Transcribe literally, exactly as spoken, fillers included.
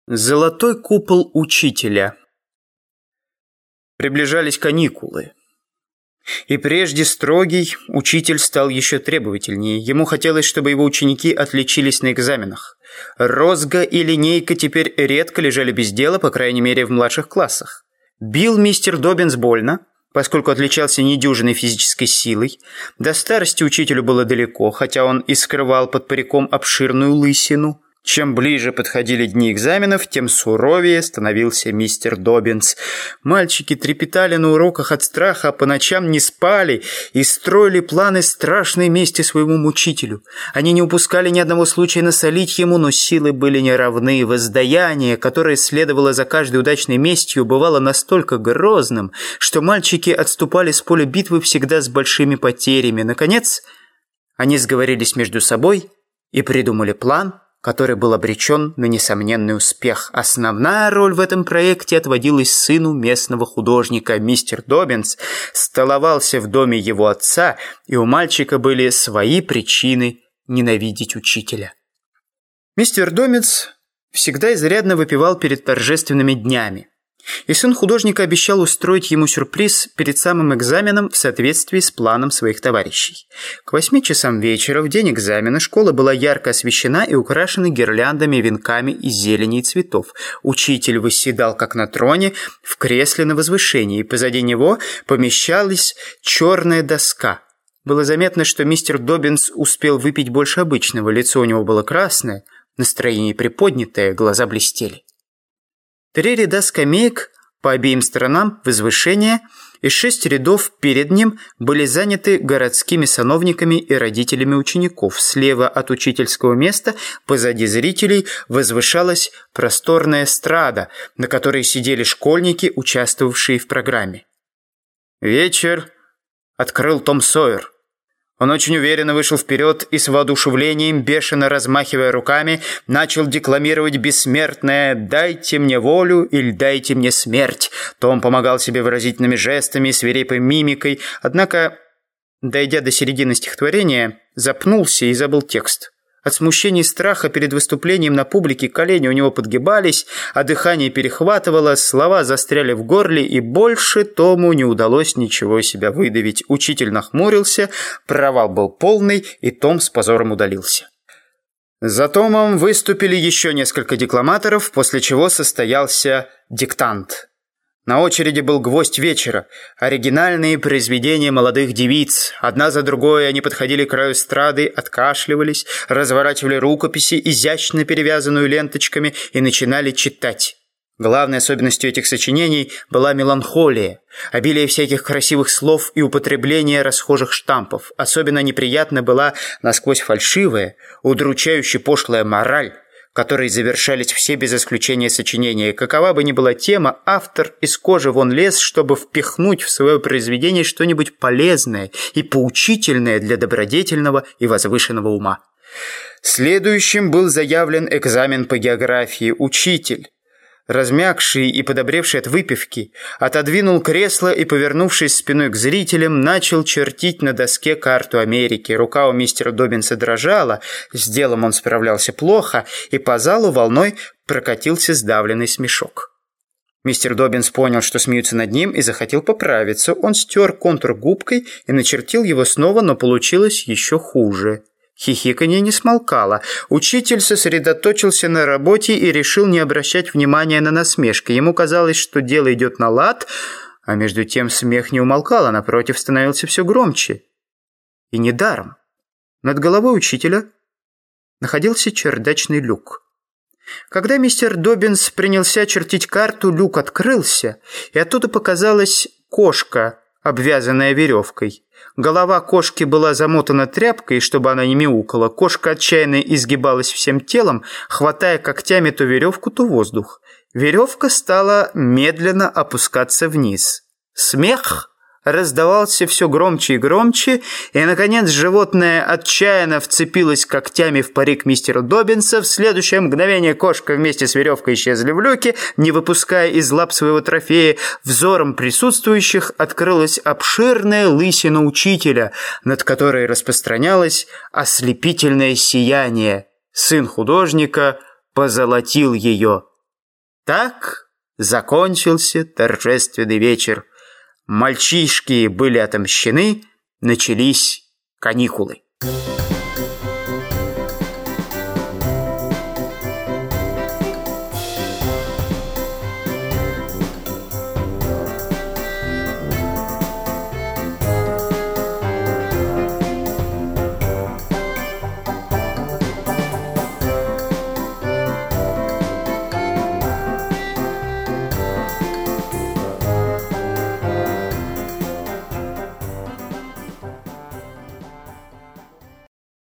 Золотой купол учителя. Приближались каникулы. И прежде строгий учитель стал еще требовательнее. Ему хотелось, чтобы его ученики отличились на экзаменах. Розга и линейка теперь редко лежали без дела, по крайней мере в младших классах. Бил мистер Доббинс больно, поскольку отличался недюжинной физической силой. До старости учителю было далеко, хотя он и скрывал под париком обширную лысину. Чем ближе подходили дни экзаменов, тем суровее становился мистер Доббинс. Мальчики трепетали на уроках от страха, а по ночам не спали и строили планы страшной мести своему мучителю. Они не упускали ни одного случая насолить ему, но силы были неравны. Воздаяние, которое следовало за каждой удачной местью, бывало настолько грозным, что мальчики отступали с поля битвы всегда с большими потерями. Наконец, они сговорились между собой и придумали план, который был обречен на несомненный успех. Основная роль в этом проекте отводилась сыну местного художника. Мистер Доббинс столовался в доме его отца, и у мальчика были свои причины ненавидеть учителя. Мистер Доббинс всегда изрядно выпивал перед торжественными днями, и сын художника обещал устроить ему сюрприз перед самым экзаменом в соответствии с планом своих товарищей. К восьми часам вечера, в день экзамена, школа была ярко освещена и украшена гирляндами, венками из зелени и цветов. Учитель восседал, как на троне, в кресле на возвышении, и позади него помещалась черная доска. Было заметно, что мистер Доббинс успел выпить больше обычного. Лицо у него было красное, настроение приподнятое, глаза блестели. Три ряда скамеек по обеим сторонам возвышения и шесть рядов перед ним были заняты городскими сановниками и родителями учеников. Слева от учительского места, позади зрителей, возвышалась просторная эстрада, на которой сидели школьники, участвовавшие в программе. Вечер открыл Том Сойер. Он очень уверенно вышел вперед и с воодушевлением, бешено размахивая руками, начал декламировать бессмертное «Дайте мне волю или дайте мне смерть». Том помогал себе выразительными жестами и свирепой мимикой, однако, дойдя до середины стихотворения, запнулся и забыл текст. От смущения и страха перед выступлением на публике колени у него подгибались, а дыхание перехватывало, слова застряли в горле, и больше Тому не удалось ничего из себя выдавить. Учитель нахмурился, провал был полный, и Том с позором удалился. За Томом выступили еще несколько декламаторов, после чего состоялся диктант. На очереди был гвоздь вечера – оригинальные произведения молодых девиц. Одна за другой они подходили к краю эстрады, откашливались, разворачивали рукописи, изящно перевязанную ленточками, и начинали читать. Главной особенностью этих сочинений была меланхолия, обилие всяких красивых слов и употребление расхожих штампов. Особенно неприятна была насквозь фальшивая, удручающе пошлая мораль, которой завершались все без исключения сочинения. Какова бы ни была тема, автор из кожи вон лез, чтобы впихнуть в свое произведение что-нибудь полезное и поучительное для добродетельного и возвышенного ума. Следующим был заявлен экзамен по географии. Учитель, размягший и подобревший от выпивки, отодвинул кресло и, повернувшись спиной к зрителям, начал чертить на доске карту Америки. Рука у мистера Доббинса дрожала, с делом он справлялся плохо, и по залу волной прокатился сдавленный смешок. Мистер Доббинс понял, что смеются над ним, и захотел поправиться. Он стер контур губкой и начертил его снова, но получилось еще хуже. Хихиканье не смолкало. Учитель сосредоточился на работе и решил не обращать внимания на насмешки. Ему казалось, что дело идет на лад, а между тем смех не умолкал, а напротив становился все громче. И недаром. Над головой учителя находился чердачный люк. Когда мистер Доббинс принялся чертить карту, люк открылся, и оттуда показалась кошка, обвязанная веревкой. Голова кошки была замотана тряпкой, чтобы она не мяукала. Кошка отчаянно изгибалась всем телом, хватая когтями то веревку, то воздух. Веревка стала медленно опускаться вниз. Смех раздавался все громче и громче, и, наконец, животное отчаянно вцепилось когтями в парик мистера Доббинса. В следующее мгновение кошка вместе с веревкой исчезли в люке, не выпуская из лап своего трофея. Взором присутствующих открылась обширная лысина учителя, над которой распространялось ослепительное сияние. Сын художника позолотил ее. Так закончился торжественный вечер. Мальчишки были отомщены, начались каникулы.